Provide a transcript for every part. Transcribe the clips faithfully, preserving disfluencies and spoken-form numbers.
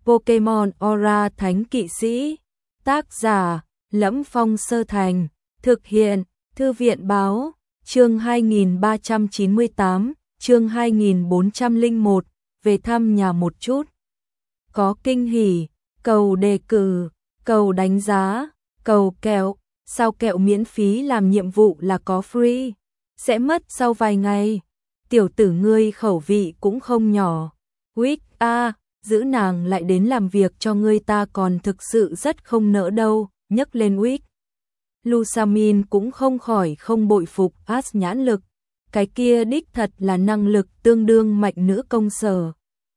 Pokemon Aura Thánh Kỵ Sĩ. Tác giả: Lẫm Phong Sơ Thành. Thực hiện: Thư viện báo. Chương hai nghìn ba trăm chín mươi tám, chương hai nghìn bốn trăm lẻ một, về thăm nhà một chút. Có kinh hỉ, cầu đề cử, cầu đánh giá, cầu kẹo, sao kẹo miễn phí làm nhiệm vụ là có free, sẽ mất sau vài ngày. Tiểu tử ngươi khẩu vị cũng không nhỏ. Wick a, giữ nàng lại đến làm việc cho ngươi ta còn thực sự rất không nỡ đâu, nhấc lên Wick. Lusamin cũng không khỏi không bội phục As nhãn lực, cái kia đích thật là năng lực tương đương mạnh nữ công sở.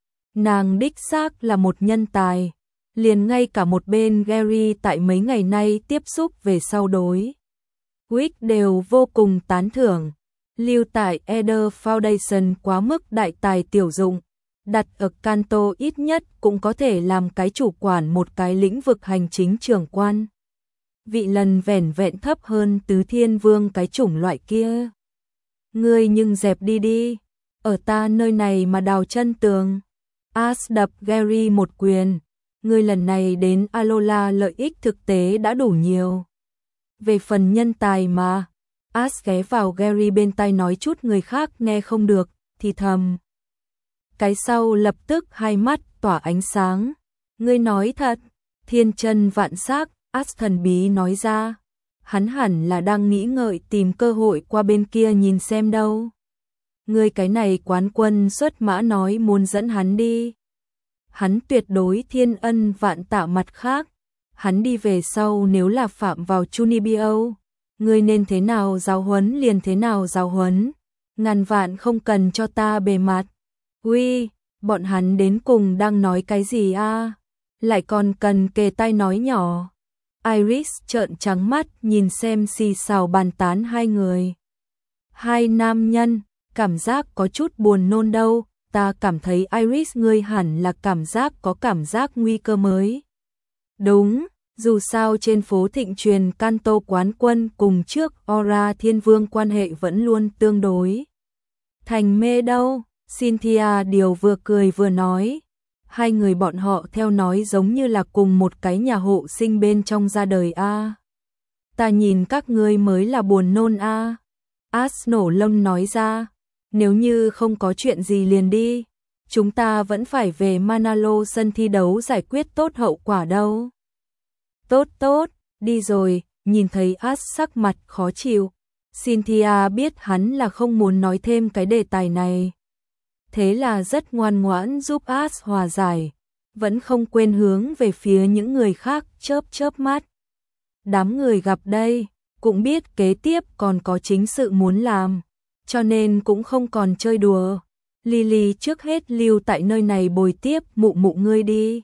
Nàng đích xác là một nhân tài, liền ngay cả một bên Gary tại mấy ngày nay tiếp xúc về sau đối Wick đều vô cùng tán thưởng. Lưu tại Eder Foundation quá mức đại tài tiểu dụng, đặt ở Kanto ít nhất cũng có thể làm cái chủ quản một cái lĩnh vực hành chính trưởng quan. Vị lần vẻn vẹn thấp hơn Tứ Thiên Vương cái chủng loại kia. Ngươi nhưng dẹp đi đi, ở ta nơi này mà đào chân tường. As đập Gary một quyền, ngươi lần này đến Alola lợi ích thực tế đã đủ nhiều. Về phần nhân tài mà, As ghé vào Gary bên tai nói chút người khác nghe không được, thì thầm. Cái sau lập tức hai mắt tỏa ánh sáng. Ngươi nói thật, thiên chân vạn sắc, As thần bí nói ra. Hắn hẳn là đang nghĩ ngợi tìm cơ hội qua bên kia nhìn xem đâu. Ngươi cái này quán quân xuất mã nói muốn dẫn hắn đi. Hắn tuyệt đối thiên ân vạn tạ, mặt khác. Hắn đi về sau nếu là phạm vào Chunibyo, ngươi nên thế nào giáo huấn liền thế nào giáo huấn. Ngàn vạn không cần cho ta bề mặt. Uy, bọn hắn đến cùng đang nói cái gì a? Lại còn cần kề tai nói nhỏ. Iris trợn trắng mắt nhìn xem xì xào bàn tán hai người. Hai nam nhân, cảm giác có chút buồn nôn đâu, ta cảm thấy Iris ngươi hẳn là cảm giác có cảm giác nguy cơ mới. Đúng, dù sao trên phố thịnh truyền Kanto quán quân cùng trước Aura Thiên Vương quan hệ vẫn luôn tương đối thành mê đâu. Cynthia điều vừa cười vừa nói. Hai người bọn họ theo nói giống như là cùng một cái nhà hộ sinh bên trong ra đời a. Ta nhìn các ngươi mới là buồn nôn a. As nổ lông nói ra. Nếu như không có chuyện gì liền đi, chúng ta vẫn phải về Manalo sân thi đấu giải quyết tốt hậu quả đâu. Tốt tốt, đi rồi. Nhìn thấy As sắc mặt khó chịu, Cynthia biết hắn là không muốn nói thêm cái đề tài này. Thế là rất ngoan ngoãn giúp As hòa giải, vẫn không quên hướng về phía những người khác chớp chớp mắt. Đám người gặp đây, cũng biết kế tiếp còn có chính sự muốn làm, cho nên cũng không còn chơi đùa. Lily trước hết lưu tại nơi này bồi tiếp mụ mụ ngươi đi.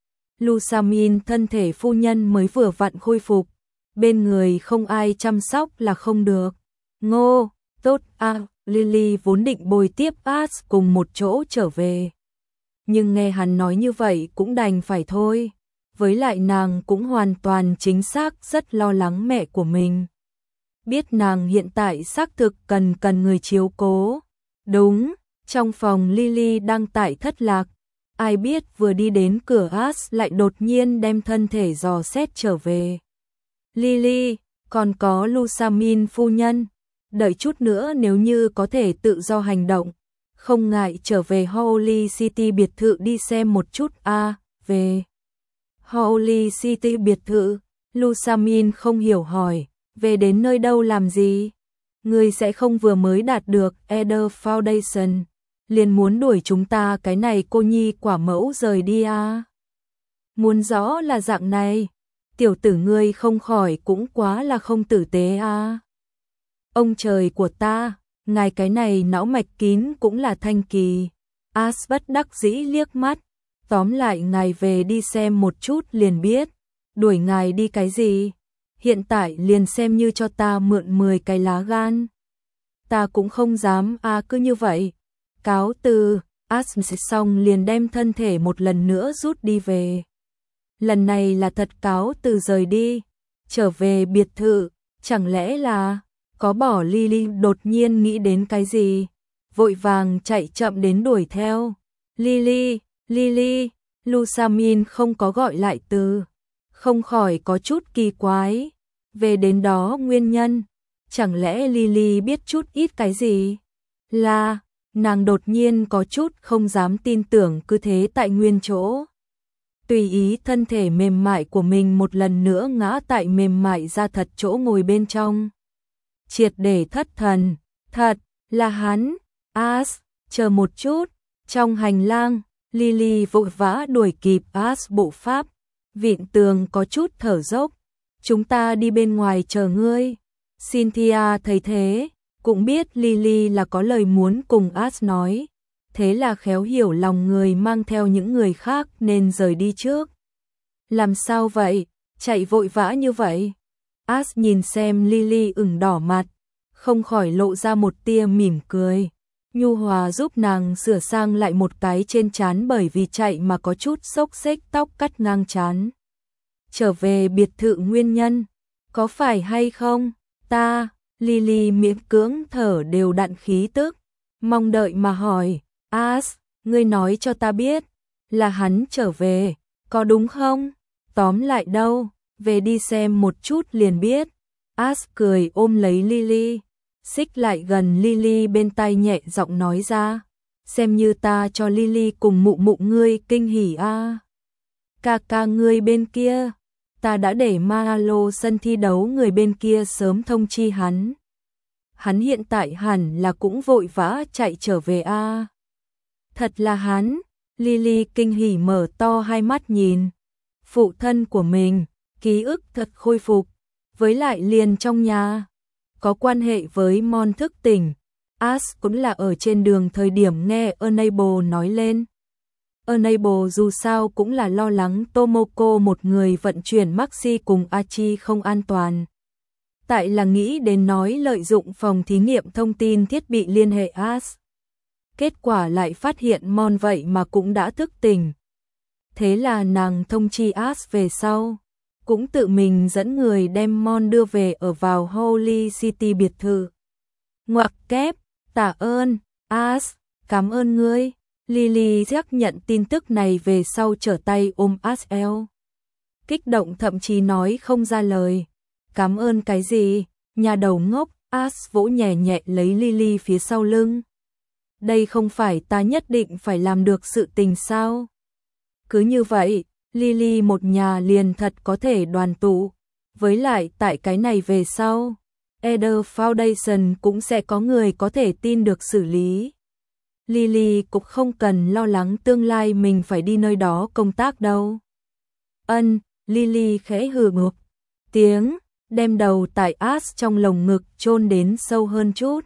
Lusamin thân thể phu nhân mới vừa vặn khôi phục, bên người không ai chăm sóc là không được. Ngô, tốt a. Lily vốn định bồi tiếp As cùng một chỗ trở về. Nhưng nghe hắn nói như vậy cũng đành phải thôi. Với lại nàng cũng hoàn toàn chính xác rất lo lắng mẹ của mình. Biết nàng hiện tại xác thực cần cần người chiếu cố. Đúng, trong phòng Lily đang tại thất lạc. Ai biết vừa đi đến cửa As lại đột nhiên đem thân thể dò xét trở về. Lily, còn có Lusamin phu nhân. Đợi chút nữa nếu như có thể tự do hành động, không ngại trở về Holy City biệt thự đi xem một chút a. À, về Holy City biệt thự, Lusamin không hiểu hỏi, về đến nơi đâu làm gì? Ngươi sẽ không vừa mới đạt được Eder Foundation, liền muốn đuổi chúng ta cái này cô nhi quả mẫu rời đi à? Muốn rõ là dạng này, tiểu tử ngươi không khỏi cũng quá là không tử tế à? Ông trời của ta, ngài cái này não mạch kín cũng là thanh kỳ. As bất đắc dĩ liếc mắt, tóm lại ngài về đi xem một chút liền biết, đuổi ngài đi cái gì, hiện tại liền xem như cho ta mượn mười cái lá gan. Ta cũng không dám à cứ như vậy. Cáo từ, As xong liền đem thân thể một lần nữa rút đi về. Lần này là thật cáo từ rời đi, trở về biệt thự, chẳng lẽ là... Có bỏ Lily đột nhiên nghĩ đến cái gì, vội vàng chạy chậm đến đuổi theo. Lily, Lily, Lusamin không có gọi lại từ, không khỏi có chút kỳ quái. Về đến đó nguyên nhân, chẳng lẽ Lily biết chút ít cái gì? Là, nàng đột nhiên có chút không dám tin tưởng cứ thế tại nguyên chỗ. Tùy ý thân thể mềm mại của mình một lần nữa ngã tại mềm mại ra thật chỗ ngồi bên trong. Triệt để thất thần, thật là hắn. As, chờ một chút, trong hành lang, Lily vội vã đuổi kịp As bộ pháp, vịn tường có chút thở dốc. Chúng ta đi bên ngoài chờ ngươi. Cynthia thấy thế, cũng biết Lily là có lời muốn cùng As nói. Thế là khéo hiểu lòng người mang theo những người khác nên rời đi trước. Làm sao vậy? Chạy vội vã như vậy? As nhìn xem Lily ửng đỏ mặt, không khỏi lộ ra một tia mỉm cười. Nhu hòa giúp nàng sửa sang lại một cái trên trán bởi vì chạy mà có chút xốc xếch tóc cắt ngang trán. Trở về biệt thự nguyên nhân, có phải hay không? Ta, Lily miễn cưỡng thở đều đặn khí tức, mong đợi mà hỏi. As, ngươi nói cho ta biết, là hắn trở về, có đúng không? Tóm lại đâu, về đi xem một chút liền biết. As cười ôm lấy Lily, xích lại gần Lily bên tai nhẹ giọng nói ra. Xem như ta cho Lily cùng mụ mụ ngươi kinh hỉ a. À. Ca ca ngươi bên kia, ta đã để Malo sân thi đấu người bên kia sớm thông chi hắn. Hắn hiện tại hẳn là cũng vội vã chạy trở về a. À. Thật là hắn, Lily kinh hỉ mở to hai mắt nhìn. Phụ thân của mình, ký ức thật khôi phục, với lại liền trong nhà. Có quan hệ với Mon thức tỉnh. As cũng là ở trên đường thời điểm nghe Unable nói lên. Unable dù sao cũng là lo lắng Tomoko một người vận chuyển Maxi cùng Achi không an toàn. Tại là nghĩ đến nói lợi dụng phòng thí nghiệm thông tin thiết bị liên hệ As. Kết quả lại phát hiện Mon vậy mà cũng đã thức tỉnh. Thế là nàng thông chi As về sau, cũng tự mình dẫn người đem Mon đưa về ở vào Holy City biệt thự. Ngoặc kép, tạ ơn, As, cảm ơn ngươi. Lily giác nhận tin tức này về sau trở tay ôm As eo. Kích động thậm chí nói không ra lời. Cảm ơn cái gì? Nhà đầu ngốc. As vỗ nhẹ nhẹ lấy Lily phía sau lưng. Đây không phải ta nhất định phải làm được sự tình sao? Cứ như vậy, Lily một nhà liền thật có thể đoàn tụ. Với lại tại cái này về sau, Eder Foundation cũng sẽ có người có thể tin được xử lý. Lily cũng không cần lo lắng tương lai mình phải đi nơi đó công tác đâu. Ân, Lily khẽ hừ một tiếng, đem đầu tại As trong lồng ngực chôn đến sâu hơn chút.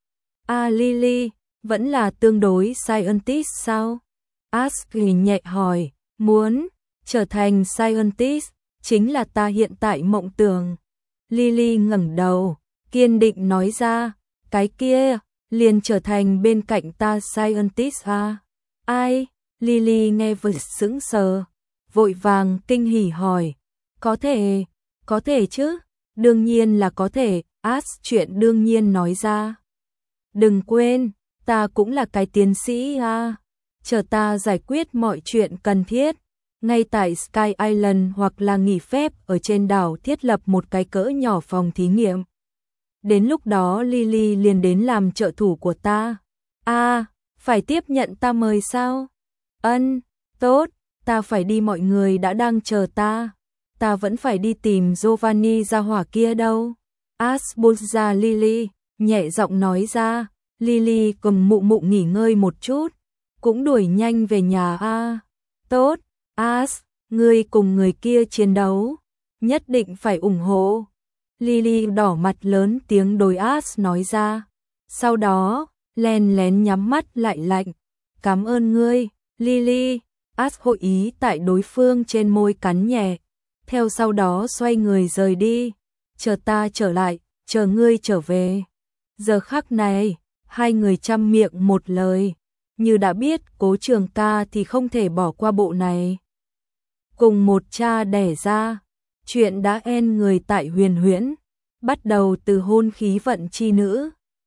À Lily, vẫn là tương đối scientist sao? As cười nhẹ hỏi, muốn trở thành scientist, chính là ta hiện tại mộng tưởng. Lily ngẩng đầu, kiên định nói ra, cái kia, liền trở thành bên cạnh ta scientist à? Ai? Lily nghe vừa sững sờ, vội vàng kinh hỉ hỏi, có thể, có thể chứ, đương nhiên là có thể. As chuyện đương nhiên nói ra. Đừng quên, ta cũng là cái tiến sĩ à, chờ ta giải quyết mọi chuyện cần thiết, ngay tại Sky Island hoặc là nghỉ phép ở trên đảo thiết lập một cái cỡ nhỏ phòng thí nghiệm. Đến lúc đó Lily liền đến làm trợ thủ của ta. À, phải tiếp nhận ta mời sao? Ân, tốt, ta phải đi, mọi người đã đang chờ ta. Ta vẫn phải đi tìm Giovanni gia hỏa kia đâu. As buông ra Lily, nhẹ giọng nói ra. Lily cùng mụ mụ nghỉ ngơi một chút, cũng đuổi nhanh về nhà a. À. Tốt, As, ngươi cùng người kia chiến đấu, nhất định phải ủng hộ. Lily đỏ mặt lớn tiếng đối As nói ra. Sau đó, len lén nhắm mắt lại lạnh. Cảm ơn ngươi, Lily. As hội ý tại đối phương trên môi cắn nhẹ. Theo sau đó xoay người rời đi. Chờ ta trở lại, chờ ngươi trở về. Giờ khắc này, hai người chăm miệng một lời. Như đã biết Cố Trường Ca thì không thể bỏ qua bộ này. Cùng một cha đẻ ra, chuyện đã en người tại Huyền Huyễn, bắt đầu từ hôn khí vận chi nữ.